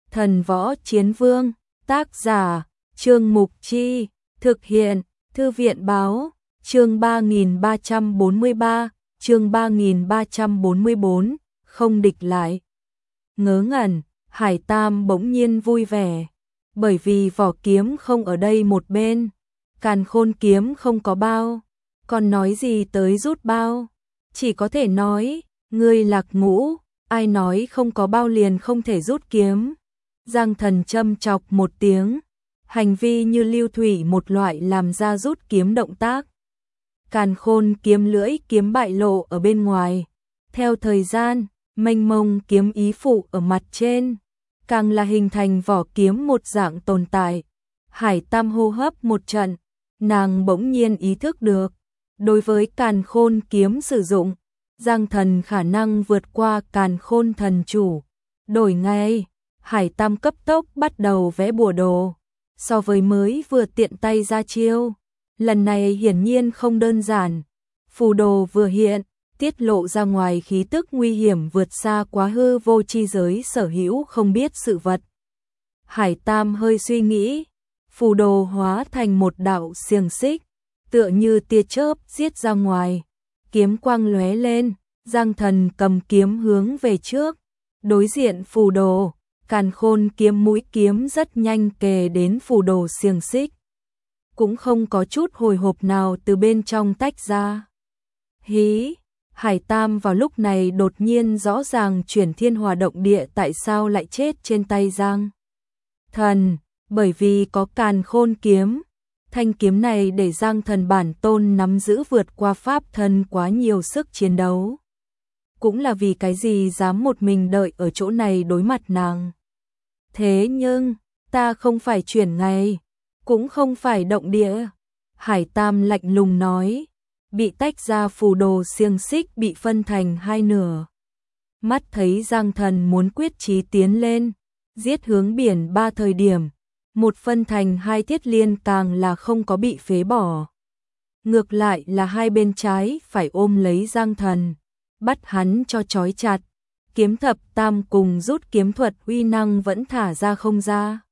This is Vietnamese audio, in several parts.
Thần Võ Chiến Vương, tác giả, Trương Mục Chi, thực hiện, Thư viện Báo, chương 3343, chương 3344, không địch lại. Ngớ ngẩn, Hải Tam bỗng nhiên vui vẻ, bởi vì vỏ kiếm không ở đây một bên, Càn Khôn kiếm không có bao, còn nói gì tới rút bao, chỉ có thể nói, ngươi lạc ngũ, ai nói không có bao liền không thể rút kiếm. Giang Thần châm chọc một tiếng, hành vi như lưu thủy một loại làm ra rút kiếm động tác. Càn Khôn kiếm lưỡi kiếm bại lộ ở bên ngoài, theo thời gian, mênh mông kiếm ý phụ ở mặt trên, càng là hình thành vỏ kiếm một dạng tồn tại. Hải Tam hô hấp một trận, nàng bỗng nhiên ý thức được, đối với Càn Khôn kiếm sử dụng, Giang Thần khả năng vượt qua Càn Khôn thần chủ. Đổi ngay, Hải Tam cấp tốc bắt đầu vẽ bùa đồ, so với mới vừa tiện tay ra chiêu, lần này hiển nhiên không đơn giản. Phù đồ vừa hiện, tiết lộ ra ngoài khí tức nguy hiểm vượt xa quá hư vô chi giới sở hữu không biết sự vật. Hải Tam hơi suy nghĩ, phù đồ hóa thành một đạo xiềng xích, tựa như tia chớp giết ra ngoài, kiếm quang lóe lên, Giang Thần cầm kiếm hướng về trước, đối diện phù đồ, Càn Khôn kiếm mũi kiếm rất nhanh kề đến phù đồ xiềng xích, cũng không có chút hồi hộp nào từ bên trong tách ra. Hí, Hải Tam vào lúc này đột nhiên rõ ràng chuyển thiên hòa động địa tại sao lại chết trên tay Giang Thần, bởi vì có Càn Khôn kiếm. Thanh kiếm này để Giang Thần bản tôn nắm giữ vượt qua pháp thân quá nhiều sức chiến đấu. Cũng là vì cái gì dám một mình đợi ở chỗ này đối mặt nàng. Thế nhưng, ta không phải chuyển ngày, cũng không phải động địa. Hải Tam lạnh lùng nói, bị tách ra phù đồ xiềng xích bị phân thành hai nửa. Mắt thấy Giang Thần muốn quyết chí tiến lên, giết hướng biển ba thời điểm. Một phân thành hai thiết liên càng là không có bị phế bỏ. Ngược lại là hai bên trái phải ôm lấy Giang Thần, bắt hắn cho trói chặt. Kiếm thập tam cùng rút kiếm thuật uy năng vẫn thả ra không ra.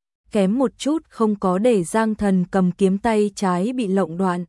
Kém một chút không có để Giang Thần cầm kiếm tay trái bị lộng đoạn.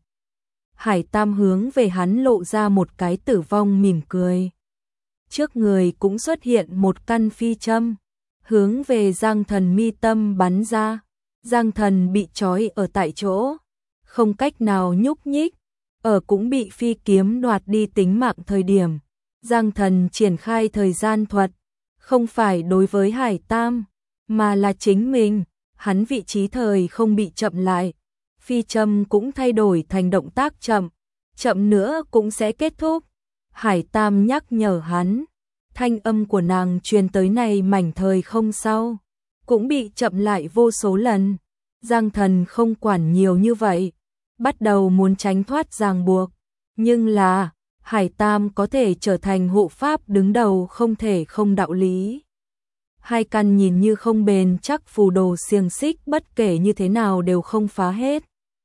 Hải Tam hướng về hắn lộ ra một cái tử vong mỉm cười. Trước người cũng xuất hiện một căn phi châm, hướng về Giang Thần mi tâm bắn ra. Giang Thần bị trói ở tại chỗ, không cách nào nhúc nhích, ở cũng bị phi kiếm đoạt đi tính mạng thời điểm. Giang Thần triển khai thời gian thuật, không phải đối với Hải Tam, mà là chính mình, hắn vị trí thời không bị chậm lại. Phi châm cũng thay đổi thành động tác chậm, chậm nữa cũng sẽ kết thúc. Hải Tam nhắc nhở hắn, thanh âm của nàng truyền tới này mảnh thời không sau, cũng bị chậm lại vô số lần. Giang Thần không quản nhiều như vậy, bắt đầu muốn tránh thoát ràng buộc, nhưng là Hải Tam có thể trở thành hộ pháp đứng đầu không thể không đạo lý. Hai căn nhìn như không bền chắc phù đồ xiềng xích bất kể như thế nào đều không phá hết.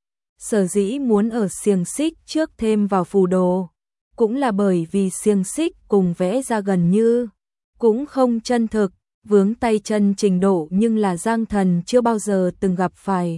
Sở dĩ muốn ở xiềng xích trước thêm vào phù đồ, cũng là bởi vì xiềng xích cùng vẽ ra gần như, cũng không chân thực, vướng tay chân trình độ nhưng là Giang Thần chưa bao giờ từng gặp phải.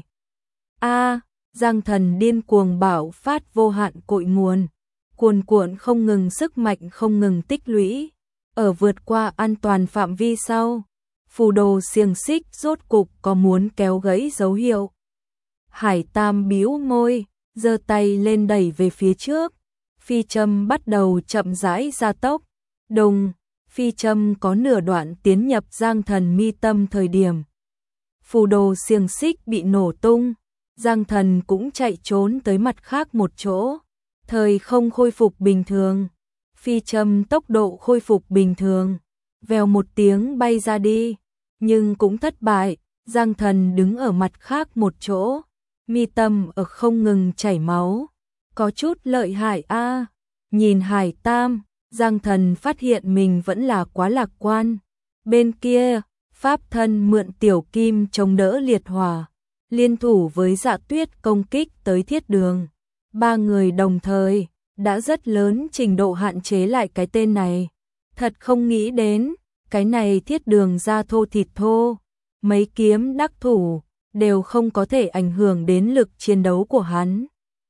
Giang Thần điên cuồng bạo phát vô hạn cội nguồn, cuồn cuộn không ngừng sức mạnh không ngừng tích lũy, ở vượt qua an toàn phạm vi sau, phù đồ xiềng xích rốt cục có muốn kéo gãy dấu hiệu. Hải Tam bĩu môi, giơ tay lên đẩy về phía trước, phi châm bắt đầu chậm rãi gia tốc, đùng, phi châm có nửa đoạn tiến nhập Giang Thần mi tâm thời điểm. Phù đồ xiềng xích bị nổ tung, Giang Thần cũng chạy trốn tới mặt khác một chỗ, thời không khôi phục bình thường, phi châm tốc độ khôi phục bình thường, vèo một tiếng bay ra đi, nhưng cũng thất bại. Giang Thần đứng ở mặt khác một chỗ, mi tâm ở không ngừng chảy máu, có chút lợi hại Nhìn Hải Tam, Giang Thần phát hiện mình vẫn là quá lạc quan. Bên kia, pháp thân mượn tiểu kim chống đỡ liệt hỏa, liên thủ với Dạ Tuyết công kích tới thiết đường. Ba người đồng thời, đã rất lớn trình độ hạn chế lại cái tên này. Thật không nghĩ đến, cái này Thiết Đường da thô thịt thô, mấy kiếm đắc thủ đều không có thể ảnh hưởng đến lực chiến đấu của hắn.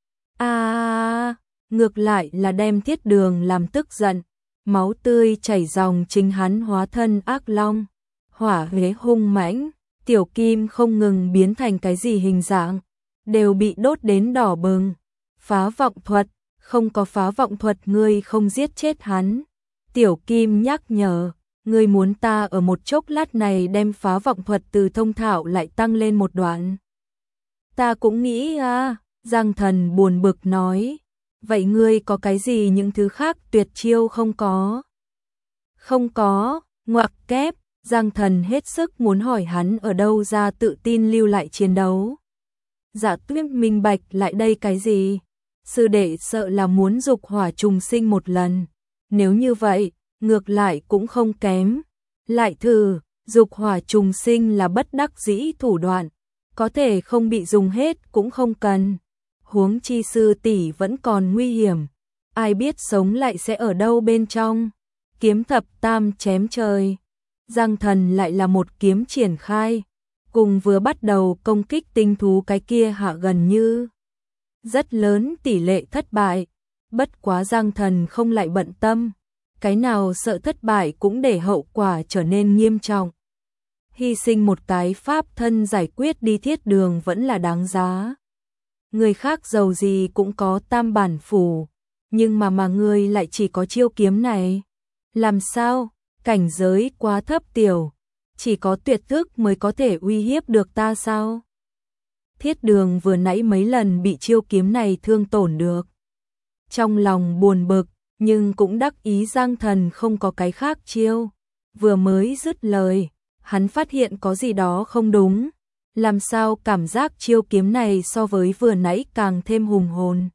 Ngược lại là đem Thiết Đường làm tức giận, máu tươi chảy ròng, chính hắn hóa thân ác long, hỏa huế hung mãnh, tiểu kim không ngừng biến thành cái gì hình dạng, đều bị đốt đến đỏ bừng. Phá vọng thuật, không có phá vọng thuật ngươi không giết chết hắn. Tiểu kim nhắc nhở, ngươi muốn ta ở một chốc lát này đem phá vọng thuật từ thông thạo lại tăng lên một đoạn. Ta cũng nghĩ Giang Thần buồn bực nói, vậy ngươi có cái gì những thứ khác tuyệt chiêu không có? Không có, ngoặc kép, Giang Thần hết sức muốn hỏi hắn ở đâu ra tự tin lưu lại chiến đấu. Dạ Tuyết minh bạch lại đây cái gì? Sư đệ sợ là muốn dục hỏa trùng sinh một lần. Nếu như vậy, ngược lại cũng không kém. Lại thử, dục hỏa trùng sinh là bất đắc dĩ thủ đoạn, có thể không bị dùng hết cũng không cần. Huống chi sư tỷ vẫn còn nguy hiểm, ai biết sống lại sẽ ở đâu bên trong. Kiếm thập tam chém trời, Giang Thần lại là một kiếm triển khai, cùng vừa bắt đầu công kích tinh thú cái kia hạ gần như rất lớn tỷ lệ thất bại. Bất quá Giang Thần không lại bận tâm, cái nào sợ thất bại cũng để hậu quả trở nên nghiêm trọng. Hy sinh một cái pháp thân giải quyết đi Thiết Đường vẫn là đáng giá. Người khác giàu gì cũng có tam bản phủ, nhưng mà người lại chỉ có chiêu kiếm này. Làm sao? Cảnh giới quá thấp tiểu, chỉ có tuyệt thức mới có thể uy hiếp được ta sao? Thiết Đường vừa nãy mấy lần bị chiêu kiếm này thương tổn được. Trong lòng buồn bực, nhưng cũng đắc ý Giang Thần không có cái khác chiêu. Vừa mới dứt lời, hắn phát hiện có gì đó không đúng. Làm sao cảm giác chiêu kiếm này so với vừa nãy càng thêm hùng hồn.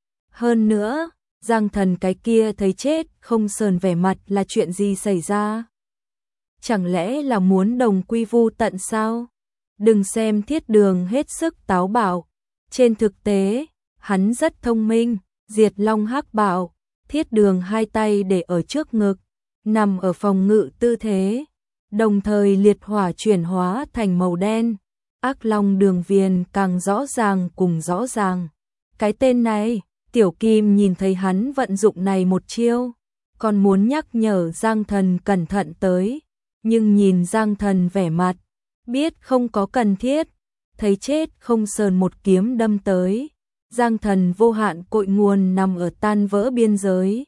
Hơn nữa, Giang Thần cái kia thấy chết không sờn vẻ mặt là chuyện gì xảy ra? Chẳng lẽ là muốn đồng quy vu tận sao? Đừng xem Thiết Đường hết sức táo bạo, trên thực tế, hắn rất thông minh. Diệt Long Hắc Bạo, Thiết Đường hai tay để ở trước ngực, nằm ở phòng ngự tư thế, đồng thời liệt hỏa chuyển hóa thành màu đen. Ác Long Đường Viền càng rõ ràng cùng rõ ràng. Cái tên này, Tiểu Kim nhìn thấy hắn vận dụng này một chiêu, còn muốn nhắc nhở Giang Thần cẩn thận tới, nhưng nhìn Giang Thần vẻ mặt, biết không có cần thiết, thấy chết không sờn một kiếm đâm tới. Giang Thần vô hạn cội nguồn nằm ở tan vỡ biên giới.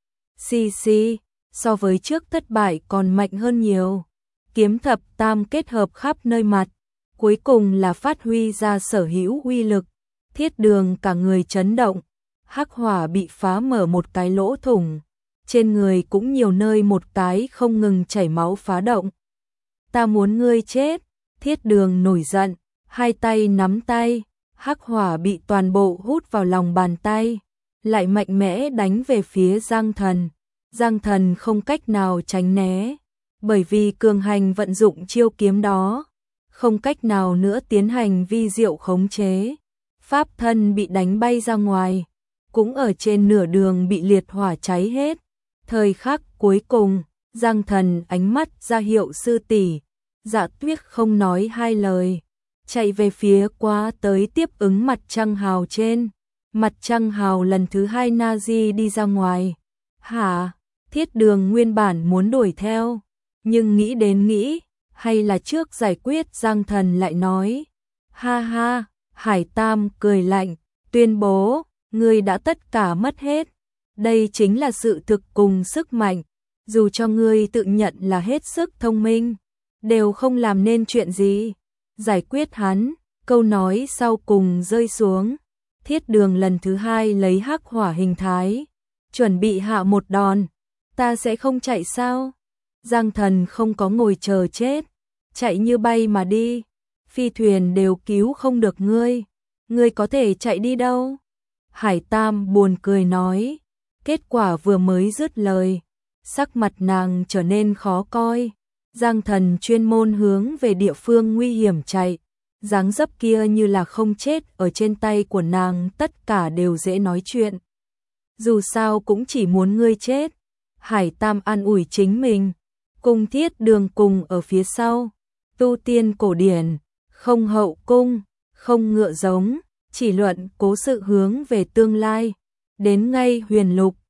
So với trước thất bại còn mạnh hơn nhiều. Kiếm thập tam kết hợp khắp nơi mặt, cuối cùng là phát huy ra sở hữu uy lực. Thiết Đường cả người chấn động, hắc hỏa bị phá mở một cái lỗ thủng, trên người cũng nhiều nơi một cái không ngừng chảy máu phá động. Ta muốn ngươi chết, Thiết Đường nổi giận, hai tay nắm tay, hắc hỏa bị toàn bộ hút vào lòng bàn tay, lại mạnh mẽ đánh về phía Giang Thần. Giang Thần không cách nào tránh né, bởi vì cường hành vận dụng chiêu kiếm đó, không cách nào nữa tiến hành vi diệu khống chế. Pháp thân bị đánh bay ra ngoài, cũng ở trên nửa đường bị liệt hỏa cháy hết. Thời khắc cuối cùng, Giang Thần ánh mắt ra hiệu sư tỷ, Dạ Tuyết không nói hai lời, chạy về phía qua tới tiếp ứng mặt trăng hào trên. Mặt trăng hào lần thứ hai Nazi đi ra ngoài. Hả? Thiết Đường nguyên bản muốn đuổi theo, nhưng nghĩ đến nghĩ, hay là trước giải quyết Giang Thần lại nói. Ha ha, Hải Tam cười lạnh, tuyên bố, ngươi đã tất cả mất hết. Đây chính là sự thực cùng sức mạnh, dù cho ngươi tự nhận là hết sức thông minh, đều không làm nên chuyện gì. Giải quyết hắn, câu nói sau cùng rơi xuống. Thiết Đường lần thứ hai lấy hắc hỏa hình thái, chuẩn bị hạ một đòn. Ta sẽ không chạy sao? Giang Thần không có ngồi chờ chết, chạy như bay mà đi. Phi thuyền đều cứu không được ngươi có thể chạy đi đâu? Hải Tam buồn cười nói. Kết quả vừa mới dứt lời, sắc mặt nàng trở nên khó coi. Giang Thần chuyên môn hướng về địa phương nguy hiểm chạy, dáng dấp kia như là không chết, ở trên tay của nàng tất cả đều dễ nói chuyện. Dù sao cũng chỉ muốn ngươi chết. Hải Tam an ủi chính mình, cung thiết đường cùng ở phía sau, tu tiên cổ điển, không hậu cung, không ngựa giống, chỉ luận cố sự hướng về tương lai, đến ngay huyền lục,